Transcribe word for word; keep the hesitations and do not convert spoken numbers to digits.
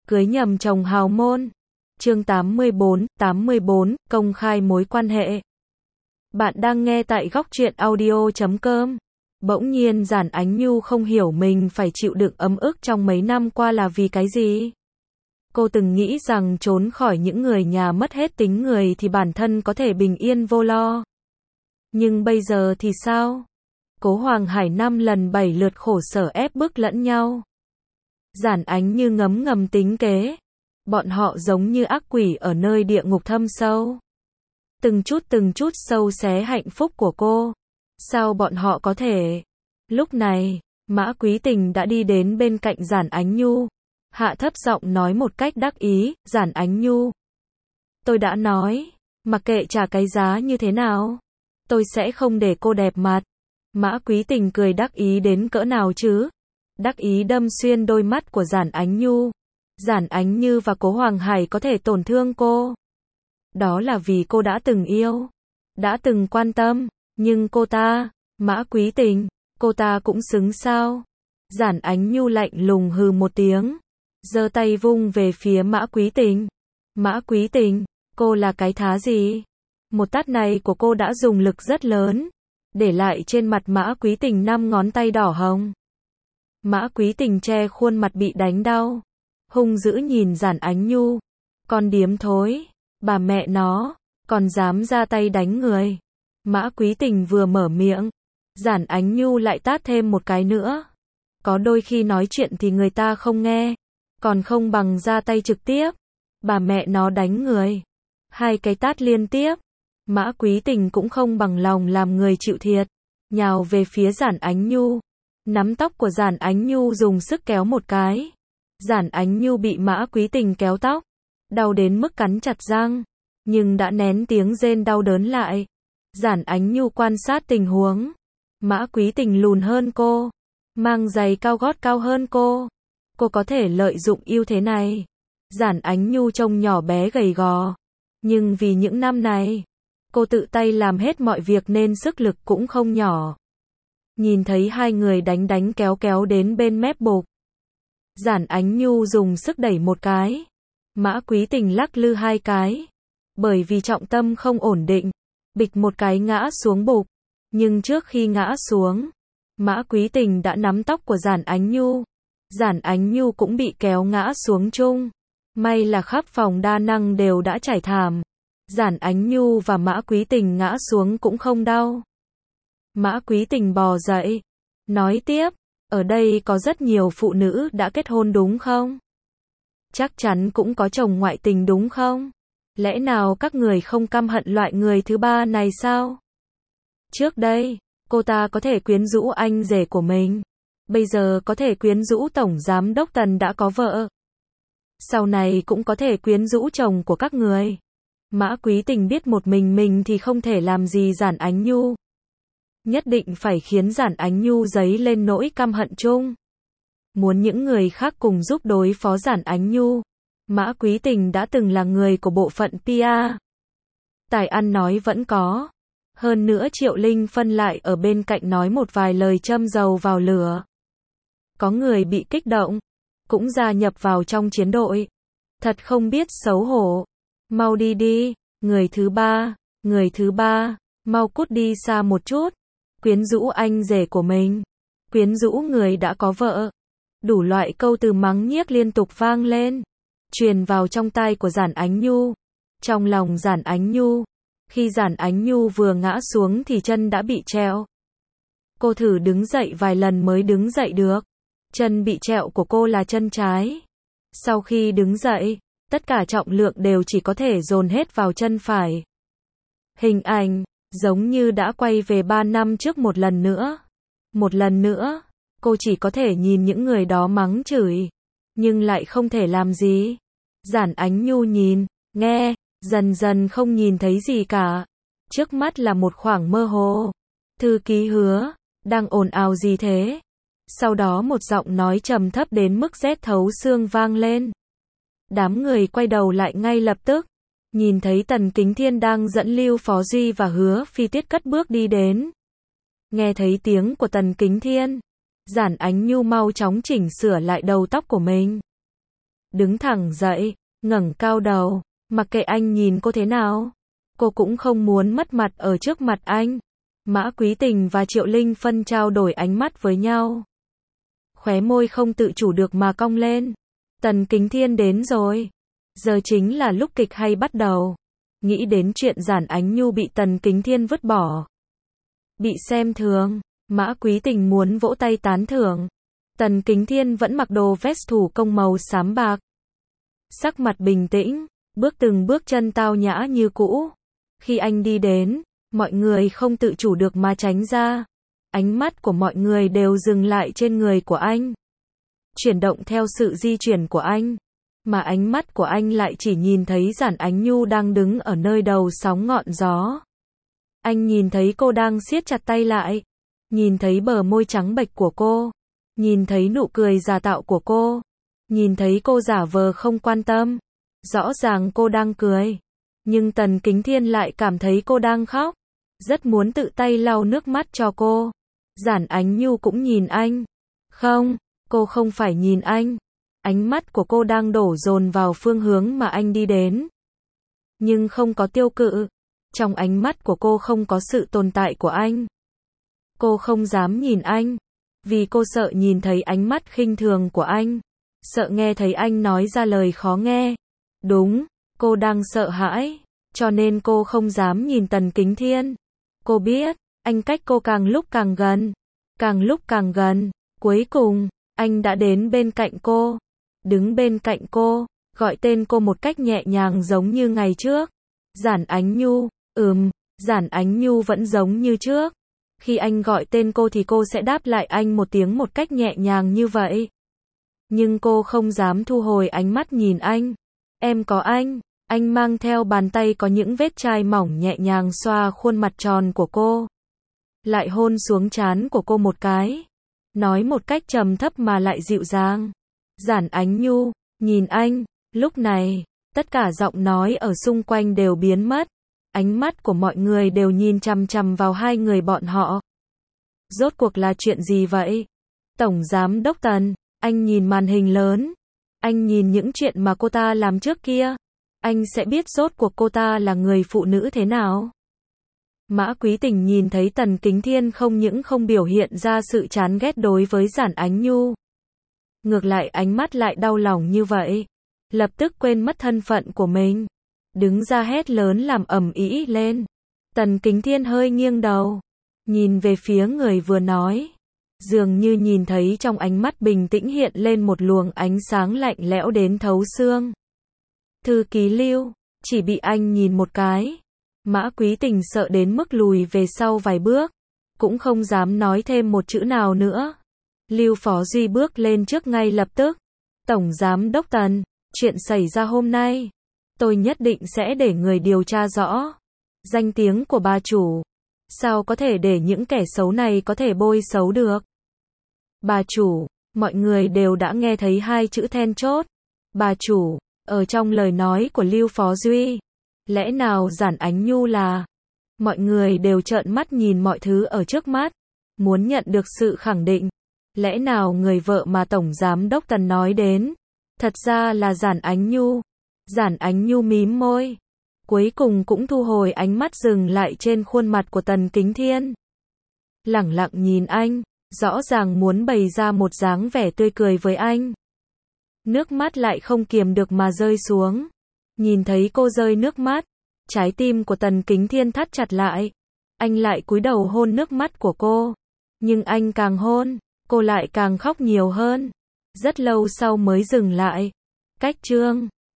Cưới nhầm chồng hào môn. Chương tám mươi bốn, tám mươi bốn, công khai mối quan hệ. Bạn đang nghe tại góc truyện audio chấm com. Bỗng nhiên Giản Ánh Nhu không hiểu mình phải chịu đựng ấm ức trong mấy năm qua là vì cái gì. Cô từng nghĩ rằng trốn khỏi những người nhà mất hết tính người thì bản thân có thể bình yên vô lo. Nhưng bây giờ thì sao? Cố Hoàng Hải năm lần bảy lượt khổ sở ép bức lẫn nhau. Giản Ánh Như ngấm ngầm tính kế. Bọn họ giống như ác quỷ ở nơi địa ngục thâm sâu. Từng chút từng chút sâu xé hạnh phúc của cô. Sao bọn họ có thể? Lúc này, Mã Quý Tình đã đi đến bên cạnh Giản Ánh Nhu. Hạ thấp giọng nói một cách đắc ý, Giản Ánh Nhu. Tôi đã nói, mặc kệ trả cái giá như thế nào, tôi sẽ không để cô đẹp mặt. Mã Quý Tình cười đắc ý đến cỡ nào chứ? Đắc ý đâm xuyên đôi mắt của Giản Ánh Nhu. Giản Ánh Như và Cố Hoàng Hải có thể tổn thương cô. Đó là vì cô đã từng yêu, đã từng quan tâm, nhưng cô ta, Mã Quý Tình, cô ta cũng xứng sao? Giản Ánh Nhu lạnh lùng hừ một tiếng, giơ tay vung về phía Mã Quý Tình. Mã Quý Tình, cô là cái thá gì? Một tát này của cô đã dùng lực rất lớn, để lại trên mặt Mã Quý Tình năm ngón tay đỏ hồng. Mã Quý Tình che khuôn mặt bị đánh đau, hung dữ nhìn Giản Ánh Nhu. Con điếm thối, bà mẹ nó, còn dám ra tay đánh người. Mã Quý Tình vừa mở miệng, Giản Ánh Nhu lại tát thêm một cái nữa. Có đôi khi nói chuyện thì người ta không nghe, còn không bằng ra tay trực tiếp. Bà mẹ nó đánh người. Hai cái tát liên tiếp. Mã Quý Tình cũng không bằng lòng làm người chịu thiệt, nhào về phía Giản Ánh Nhu. Nắm tóc của Giản Ánh Nhu dùng sức kéo một cái. Giản Ánh Nhu bị Mã Quý Tình kéo tóc, đau đến mức cắn chặt răng, nhưng đã nén tiếng rên đau đớn lại. Giản Ánh Nhu quan sát tình huống. Mã Quý Tình lùn hơn cô, mang giày cao gót cao hơn cô. Cô có thể lợi dụng ưu thế này. Giản Ánh Nhu trông nhỏ bé gầy gò, nhưng vì những năm này, cô tự tay làm hết mọi việc nên sức lực cũng không nhỏ. Nhìn thấy hai người đánh đánh kéo kéo đến bên mép bục, Giản Ánh Nhu dùng sức đẩy một cái. Mã Quý Tình lắc lư hai cái. Bởi vì trọng tâm không ổn định, bịch một cái ngã xuống bục. Nhưng trước khi ngã xuống, Mã Quý Tình đã nắm tóc của Giản Ánh Nhu. Giản Ánh Nhu cũng bị kéo ngã xuống chung. May là khắp phòng đa năng đều đã trải thảm. Giản Ánh Nhu và Mã Quý Tình ngã xuống cũng không đau. Mã Quý Tình bò dậy, nói tiếp, ở đây có rất nhiều phụ nữ đã kết hôn đúng không? Chắc chắn cũng có chồng ngoại tình đúng không? Lẽ nào các người không căm hận loại người thứ ba này sao? Trước đây, cô ta có thể quyến rũ anh rể của mình. Bây giờ có thể quyến rũ Tổng Giám Đốc Tần đã có vợ. Sau này cũng có thể quyến rũ chồng của các người. Mã Quý Tình biết một mình mình thì không thể làm gì Giản Ánh Nhu. Nhất định phải khiến Giản Ánh Nhu dấy lên nỗi căm hận chung. Muốn những người khác cùng giúp đối phó Giản Ánh Nhu. Mã Quý Tình đã từng là người của bộ phận pê e. Tài ăn nói vẫn có. Hơn nữa Triệu Linh Phân lại ở bên cạnh nói một vài lời châm dầu vào lửa. Có người bị kích động, cũng gia nhập vào trong chiến đội. Thật không biết xấu hổ. Mau đi đi, người thứ ba, người thứ ba, mau cút đi xa một chút. Quyến rũ anh rể của mình, quyến rũ người đã có vợ. Đủ loại câu từ mắng nhiếc liên tục vang lên, truyền vào trong tai của Giản Ánh Nhu. Trong lòng Giản Ánh Nhu, khi Giản Ánh Nhu vừa ngã xuống thì chân đã bị trẹo. Cô thử đứng dậy vài lần mới đứng dậy được. Chân bị trẹo của cô là chân trái. Sau khi đứng dậy, tất cả trọng lượng đều chỉ có thể dồn hết vào chân phải. Hình ảnh giống như đã quay về ba năm trước một lần nữa. Một lần nữa, cô chỉ có thể nhìn những người đó mắng chửi, nhưng lại không thể làm gì. Giản Ánh Nhu nhìn, nghe, dần dần không nhìn thấy gì cả. Trước mắt là một khoảng mơ hồ. Thư ký Hứa, đang ồn ào gì thế? Sau đó một giọng nói trầm thấp đến mức rét thấu xương vang lên. Đám người quay đầu lại ngay lập tức. Nhìn thấy Tần Kính Thiên đang dẫn Lưu Phó Duy và Hứa Phi Tuyết cất bước đi đến. Nghe thấy tiếng của Tần Kính Thiên, Giản Ánh Nhu mau chóng chỉnh sửa lại đầu tóc của mình. đứng thẳng dậy, ngẩng cao đầu, mặc kệ anh nhìn cô thế nào. Cô cũng không muốn mất mặt ở trước mặt anh. Mã Quý Tình và Triệu Linh Phân trao đổi ánh mắt với nhau. Khóe môi không tự chủ được mà cong lên. Tần Kính Thiên đến rồi. Giờ chính là lúc kịch hay bắt đầu. Nghĩ đến chuyện Giản Ánh Nhu bị Tần Kính Thiên vứt bỏ, bị xem thường, Mã Quý Tình muốn vỗ tay tán thưởng. Tần Kính Thiên vẫn mặc đồ vest thủ công màu xám bạc. Sắc mặt bình tĩnh, bước từng bước chân tao nhã như cũ. Khi anh đi đến, mọi người không tự chủ được mà tránh ra. Ánh mắt của mọi người đều dừng lại trên người của anh. Chuyển động theo sự di chuyển của anh. Mà ánh mắt của anh lại chỉ nhìn thấy Giản Ánh Nhu đang đứng ở nơi đầu sóng ngọn gió. Anh nhìn thấy cô đang siết chặt tay lại. Nhìn thấy bờ môi trắng bệch của cô. Nhìn thấy nụ cười giả tạo của cô. Nhìn thấy cô giả vờ không quan tâm. Rõ ràng cô đang cười. Nhưng Tần Kính Thiên lại cảm thấy cô đang khóc. Rất muốn tự tay lau nước mắt cho cô. Giản Ánh Nhu cũng nhìn anh. Không, cô không phải nhìn anh. Ánh mắt của cô đang đổ dồn vào phương hướng mà anh đi đến. Nhưng không có tiêu cự. Trong ánh mắt của cô không có sự tồn tại của anh. Cô không dám nhìn anh. Vì cô sợ nhìn thấy ánh mắt khinh thường của anh. Sợ nghe thấy anh nói ra lời khó nghe. Đúng, cô đang sợ hãi. Cho nên cô không dám nhìn Tần Kính Thiên. Cô biết, anh cách cô càng lúc càng gần. Càng lúc càng gần. Cuối cùng, anh đã đến bên cạnh cô. Đứng bên cạnh cô, gọi tên cô một cách nhẹ nhàng giống như ngày trước. Giản Ánh Nhu, ừm, Giản Ánh Nhu vẫn giống như trước. Khi anh gọi tên cô thì cô sẽ đáp lại anh một tiếng một cách nhẹ nhàng như vậy. Nhưng cô không dám thu hồi ánh mắt nhìn anh. Em có anh. Anh mang theo bàn tay có những vết chai mỏng nhẹ nhàng xoa khuôn mặt tròn của cô. Lại hôn xuống trán của cô một cái. Nói một cách trầm thấp mà lại dịu dàng. Giản Ánh Nhu, nhìn anh. Lúc này, tất cả giọng nói ở xung quanh đều biến mất. Ánh mắt của mọi người đều nhìn chằm chằm vào hai người bọn họ. Rốt cuộc là chuyện gì vậy? Tổng Giám Đốc Tần, anh nhìn màn hình lớn. Anh nhìn những chuyện mà cô ta làm trước kia. Anh sẽ biết rốt cuộc cô ta là người phụ nữ thế nào. Mã Quý Tình nhìn thấy Tần Kính Thiên không những không biểu hiện ra sự chán ghét đối với Giản Ánh Nhu. Ngược lại ánh mắt lại đau lòng như vậy. Lập tức quên mất thân phận của mình. Đứng ra hét lớn làm ầm ĩ lên. Tần Kính Thiên hơi nghiêng đầu. Nhìn về phía người vừa nói. Dường như nhìn thấy trong ánh mắt bình tĩnh hiện lên một luồng ánh sáng lạnh lẽo đến thấu xương. Thư ký Lưu, chỉ bị anh nhìn một cái. Mã Quý Tình sợ đến mức lùi về sau vài bước. Cũng không dám nói thêm một chữ nào nữa. Lưu Phó Duy bước lên trước ngay lập tức. Tổng Giám Đốc Tần, chuyện xảy ra hôm nay. Tôi nhất định sẽ để người điều tra rõ. Danh tiếng của bà chủ. Sao có thể để những kẻ xấu này có thể bôi xấu được? Bà chủ, mọi người đều đã nghe thấy hai chữ then chốt. Bà chủ, ở trong lời nói của Lưu Phó Duy. Lẽ nào Giản Ánh Nhu là? Mọi người đều trợn mắt nhìn mọi thứ ở trước mắt. Muốn nhận được sự khẳng định. Lẽ nào người vợ mà Tổng Giám Đốc Tần nói đến, thật ra là Giản Ánh Nhu? Giản Ánh Nhu mím môi. Cuối cùng cũng thu hồi ánh mắt dừng lại trên khuôn mặt của Tần Kính Thiên. Lẳng lặng nhìn anh, rõ ràng muốn bày ra một dáng vẻ tươi cười với anh. Nước mắt lại không kiềm được mà rơi xuống. Nhìn thấy cô rơi nước mắt, trái tim của Tần Kính Thiên thắt chặt lại. Anh lại cúi đầu hôn nước mắt của cô. Nhưng anh càng hôn, cô lại càng khóc nhiều hơn. Rất lâu sau mới dừng lại. Cách chương